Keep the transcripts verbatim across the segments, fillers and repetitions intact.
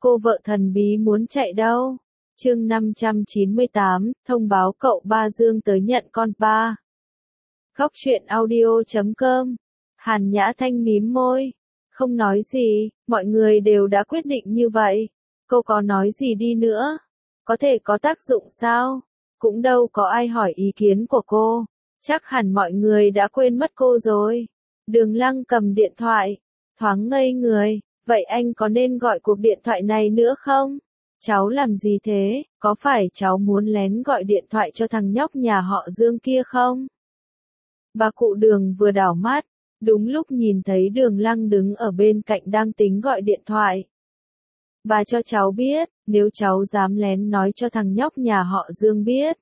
Cô vợ thần bí muốn chạy đâu? Chương năm trăm chín mươi tám, thông báo cậu ba Dương tới nhận con ba. Góc truyện audio chấm com. Hàn Nhã Thanh mím môi, không nói gì, mọi người đều đã quyết định như vậy. Cô có nói gì đi nữa? Có thể có tác dụng sao? Cũng đâu có ai hỏi ý kiến của cô. Chắc hẳn mọi người đã quên mất cô rồi. Đường Lăng cầm điện thoại, thoáng ngây người. Vậy anh có nên gọi cuộc điện thoại này nữa không? Cháu làm gì thế? Có phải cháu muốn lén gọi điện thoại cho thằng nhóc nhà họ Dương kia không? Bà cụ Đường vừa đảo mắt, đúng lúc nhìn thấy Đường Lăng đứng ở bên cạnh đang tính gọi điện thoại. Bà cho cháu biết, nếu cháu dám lén nói cho thằng nhóc nhà họ Dương biết,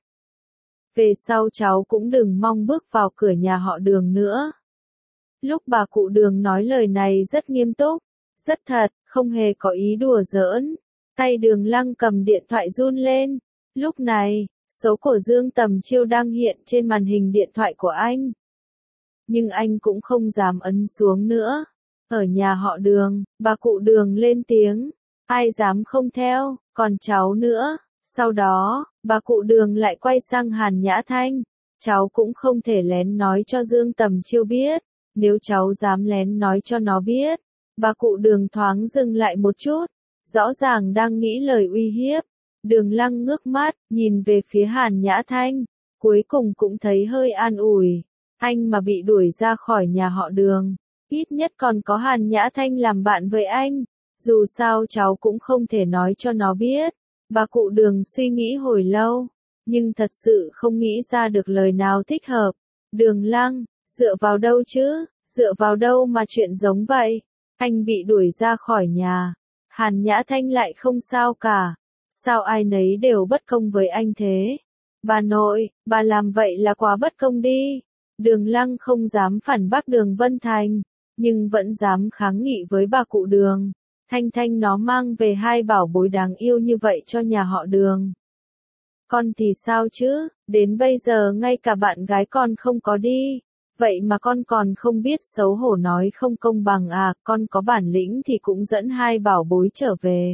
về sau cháu cũng đừng mong bước vào cửa nhà họ Đường nữa. Lúc bà cụ Đường nói lời này rất nghiêm túc, rất thật, không hề có ý đùa giỡn. Tay Đường Lăng cầm điện thoại run lên. Lúc này, số của Dương Tầm Chiêu đang hiện trên màn hình điện thoại của anh. Nhưng anh cũng không dám ấn xuống nữa. Ở nhà họ Đường, bà cụ Đường lên tiếng. Ai dám không theo, còn cháu nữa. Sau đó, bà cụ Đường lại quay sang Hàn Nhã Thanh. Cháu cũng không thể lén nói cho Dương Tầm Chiêu biết. Nếu cháu dám lén nói cho nó biết. Bà cụ Đường thoáng dừng lại một chút. Rõ ràng đang nghĩ lời uy hiếp. Đường Lăng ngước mắt, nhìn về phía Hàn Nhã Thanh. Cuối cùng cũng thấy hơi an ủi. Anh mà bị đuổi ra khỏi nhà họ Đường. Ít nhất còn có Hàn Nhã Thanh làm bạn với anh. Dù sao cháu cũng không thể nói cho nó biết. Bà cụ Đường suy nghĩ hồi lâu. Nhưng thật sự không nghĩ ra được lời nào thích hợp. Đường Lăng, dựa vào đâu chứ? Dựa vào đâu mà chuyện giống vậy? Anh bị đuổi ra khỏi nhà. Hàn Nhã Thanh lại không sao cả. Sao ai nấy đều bất công với anh thế? Bà nội, bà làm vậy là quá bất công đi. Đường Lăng không dám phản bác Đường Vân Thành, nhưng vẫn dám kháng nghị với bà cụ Đường. Thanh Thanh nó mang về hai bảo bối đáng yêu như vậy cho nhà họ Đường. Con thì sao chứ, đến bây giờ ngay cả bạn gái con không có đi. Vậy mà con còn không biết xấu hổ nói không công bằng à, con có bản lĩnh thì cũng dẫn hai bảo bối trở về.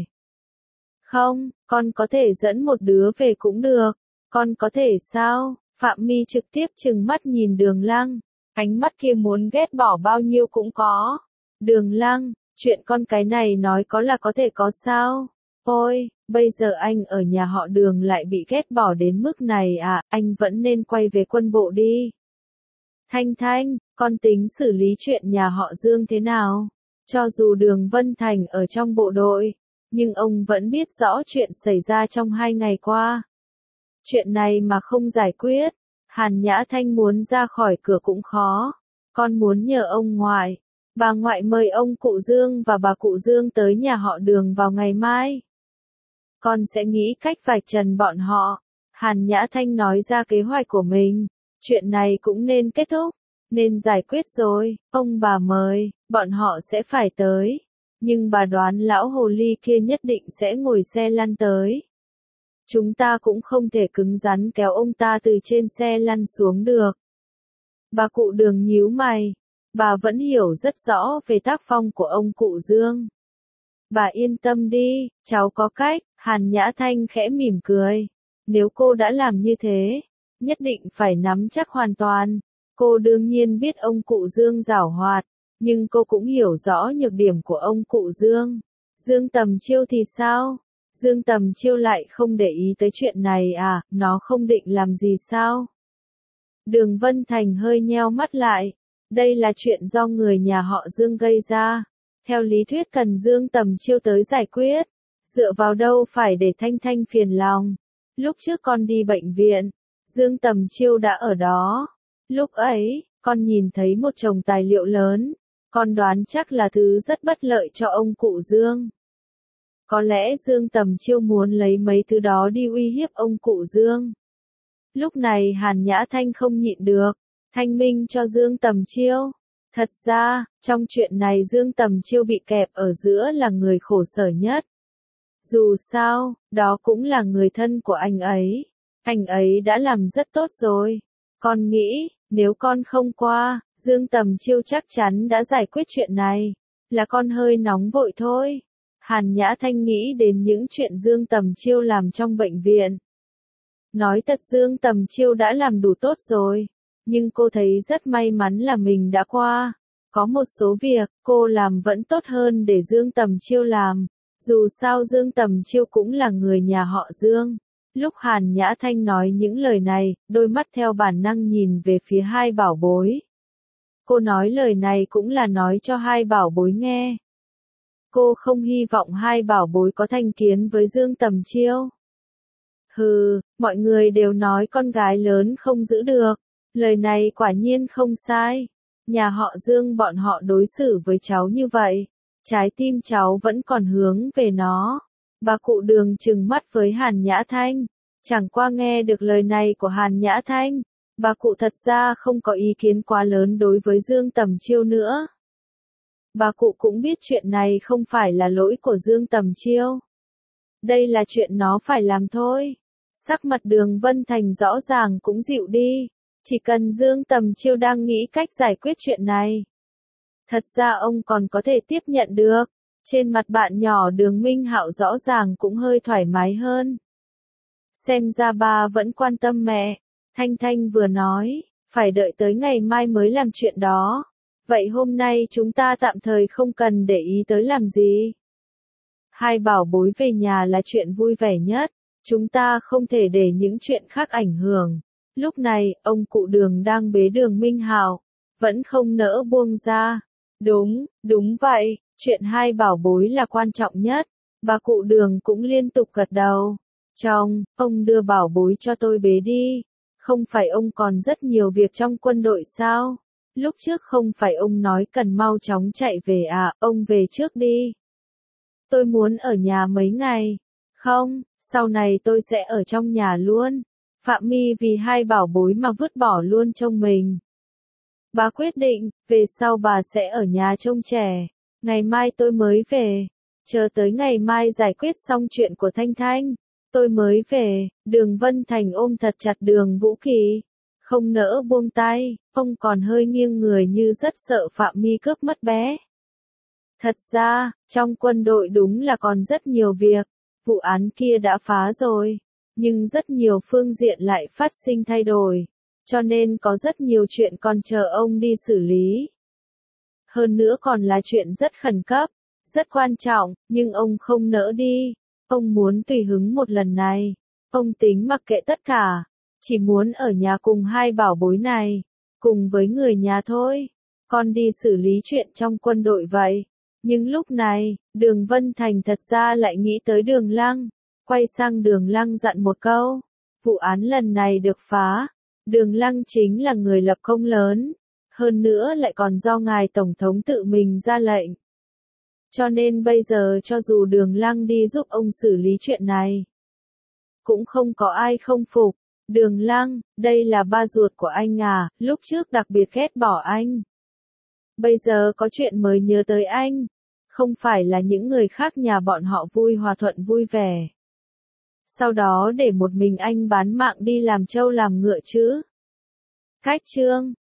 Không, con có thể dẫn một đứa về cũng được. Con có thể sao? Phạm My trực tiếp trừng mắt nhìn Đường Lăng. Ánh mắt kia muốn ghét bỏ bao nhiêu cũng có. Đường Lăng, chuyện con cái này nói có là có thể có sao? Ôi, bây giờ anh ở nhà họ Đường lại bị ghét bỏ đến mức này à, anh vẫn nên quay về quân bộ đi. Thanh Thanh, con tính xử lý chuyện nhà họ Dương thế nào? Cho dù Đường Vân Thành ở trong bộ đội, nhưng ông vẫn biết rõ chuyện xảy ra trong hai ngày qua. Chuyện này mà không giải quyết, Hàn Nhã Thanh muốn ra khỏi cửa cũng khó. Con muốn nhờ ông ngoại, bà ngoại mời ông cụ Dương và bà cụ Dương tới nhà họ Đường vào ngày mai. Con sẽ nghĩ cách vạch trần bọn họ. Hàn Nhã Thanh nói ra kế hoạch của mình. Chuyện này cũng nên kết thúc, nên giải quyết rồi. Ông bà mời, bọn họ sẽ phải tới. Nhưng bà đoán lão hồ ly kia nhất định sẽ ngồi xe lăn tới. Chúng ta cũng không thể cứng rắn kéo ông ta từ trên xe lăn xuống được. Bà cụ Đường nhíu mày. Bà vẫn hiểu rất rõ về tác phong của ông cụ Dương. Bà yên tâm đi, cháu có cách. Hàn Nhã Thanh khẽ mỉm cười. Nếu cô đã làm như thế, nhất định phải nắm chắc hoàn toàn. Cô đương nhiên biết ông cụ Dương giảo hoạt, nhưng cô cũng hiểu rõ nhược điểm của ông cụ Dương. Dương Tầm Chiêu thì sao? Dương Tầm Chiêu lại không để ý tới chuyện này à, nó không định làm gì sao? Đường Vân Thành hơi nheo mắt lại. Đây là chuyện do người nhà họ Dương gây ra. Theo lý thuyết cần Dương Tầm Chiêu tới giải quyết. Dựa vào đâu phải để Thanh Thanh phiền lòng. Lúc trước con đi bệnh viện, Dương Tầm Chiêu đã ở đó. Lúc ấy, con nhìn thấy một chồng tài liệu lớn. Con đoán chắc là thứ rất bất lợi cho ông cụ Dương. Có lẽ Dương Tầm Chiêu muốn lấy mấy thứ đó đi uy hiếp ông cụ Dương. Lúc này Hàn Nhã Thanh không nhịn được. Thanh minh cho Dương Tầm Chiêu. Thật ra, trong chuyện này Dương Tầm Chiêu bị kẹp ở giữa là người khổ sở nhất. Dù sao, đó cũng là người thân của anh ấy. Anh ấy đã làm rất tốt rồi. Con nghĩ, nếu con không qua, Dương Tầm Chiêu chắc chắn đã giải quyết chuyện này. Là con hơi nóng vội thôi. Hàn Nhã Thanh nghĩ đến những chuyện Dương Tầm Chiêu làm trong bệnh viện. Nói thật Dương Tầm Chiêu đã làm đủ tốt rồi, nhưng cô thấy rất may mắn là mình đã qua. Có một số việc, cô làm vẫn tốt hơn để Dương Tầm Chiêu làm. Dù sao Dương Tầm Chiêu cũng là người nhà họ Dương. Lúc Hàn Nhã Thanh nói những lời này, đôi mắt theo bản năng nhìn về phía hai bảo bối. Cô nói lời này cũng là nói cho hai bảo bối nghe. Cô không hy vọng hai bảo bối có thành kiến với Dương Tầm Chiêu. Hừ, mọi người đều nói con gái lớn không giữ được. Lời này quả nhiên không sai. Nhà họ Dương bọn họ đối xử với cháu như vậy. Trái tim cháu vẫn còn hướng về nó. Bà cụ Đường trừng mắt với Hàn Nhã Thanh. Chẳng qua nghe được lời này của Hàn Nhã Thanh, bà cụ thật ra không có ý kiến quá lớn đối với Dương Tầm Chiêu nữa. Bà cụ cũng biết chuyện này không phải là lỗi của Dương Tầm Chiêu. Đây là chuyện nó phải làm thôi. Sắc mặt Đường Vân Thành rõ ràng cũng dịu đi. Chỉ cần Dương Tầm Chiêu đang nghĩ cách giải quyết chuyện này. Thật ra ông còn có thể tiếp nhận được. Trên mặt bạn nhỏ Đường Minh Hạo rõ ràng cũng hơi thoải mái hơn. Xem ra ba vẫn quan tâm mẹ. Thanh Thanh vừa nói, phải đợi tới ngày mai mới làm chuyện đó. Vậy hôm nay chúng ta tạm thời không cần để ý tới làm gì. Hai bảo bối về nhà là chuyện vui vẻ nhất. Chúng ta không thể để những chuyện khác ảnh hưởng. Lúc này, ông cụ Đường đang bế Đường Minh Hạo, vẫn không nỡ buông ra. Đúng, đúng vậy, chuyện hai bảo bối là quan trọng nhất. Bà cụ Đường cũng liên tục gật đầu. Chồng, ông đưa bảo bối cho tôi bế đi. Không phải ông còn rất nhiều việc trong quân đội sao? Lúc trước không phải ông nói cần mau chóng chạy về à, ông về trước đi. Tôi muốn ở nhà mấy ngày. Không, sau này tôi sẽ ở trong nhà luôn. Phạm My vì hai bảo bối mà vứt bỏ luôn trông mình. Bà quyết định, về sau bà sẽ ở nhà trông trẻ. Ngày mai tôi mới về. Chờ tới ngày mai giải quyết xong chuyện của Thanh Thanh. Tôi mới về. Đường Vân Thành ôm thật chặt Đường Vũ Kỳ. Không nỡ buông tay. Ông còn hơi nghiêng người như rất sợ Phạm My cướp mất bé. Thật ra, trong quân đội đúng là còn rất nhiều việc. Vụ án kia đã phá rồi. Nhưng rất nhiều phương diện lại phát sinh thay đổi. Cho nên có rất nhiều chuyện còn chờ ông đi xử lý. Hơn nữa còn là chuyện rất khẩn cấp, rất quan trọng, nhưng ông không nỡ đi. Ông muốn tùy hứng một lần này. Ông tính mặc kệ tất cả. Chỉ muốn ở nhà cùng hai bảo bối này. Cùng với người nhà thôi. Con đi xử lý chuyện trong quân đội vậy. Nhưng lúc này, Đường Vân Thành thật ra lại nghĩ tới Đường Lăng. Quay sang Đường Lăng dặn một câu. Vụ án lần này được phá. Đường Lăng chính là người lập công lớn. Hơn nữa lại còn do ngài Tổng thống tự mình ra lệnh. Cho nên bây giờ cho dù Đường Lăng đi giúp ông xử lý chuyện này, cũng không có ai không phục. Đường Lăng, đây là ba ruột của anh à, lúc trước đặc biệt ghét bỏ anh. Bây giờ có chuyện mới nhớ tới anh. Không phải là những người khác nhà bọn họ vui hòa thuận vui vẻ. Sau đó để một mình anh bán mạng đi làm trâu làm ngựa chứ. Cách chương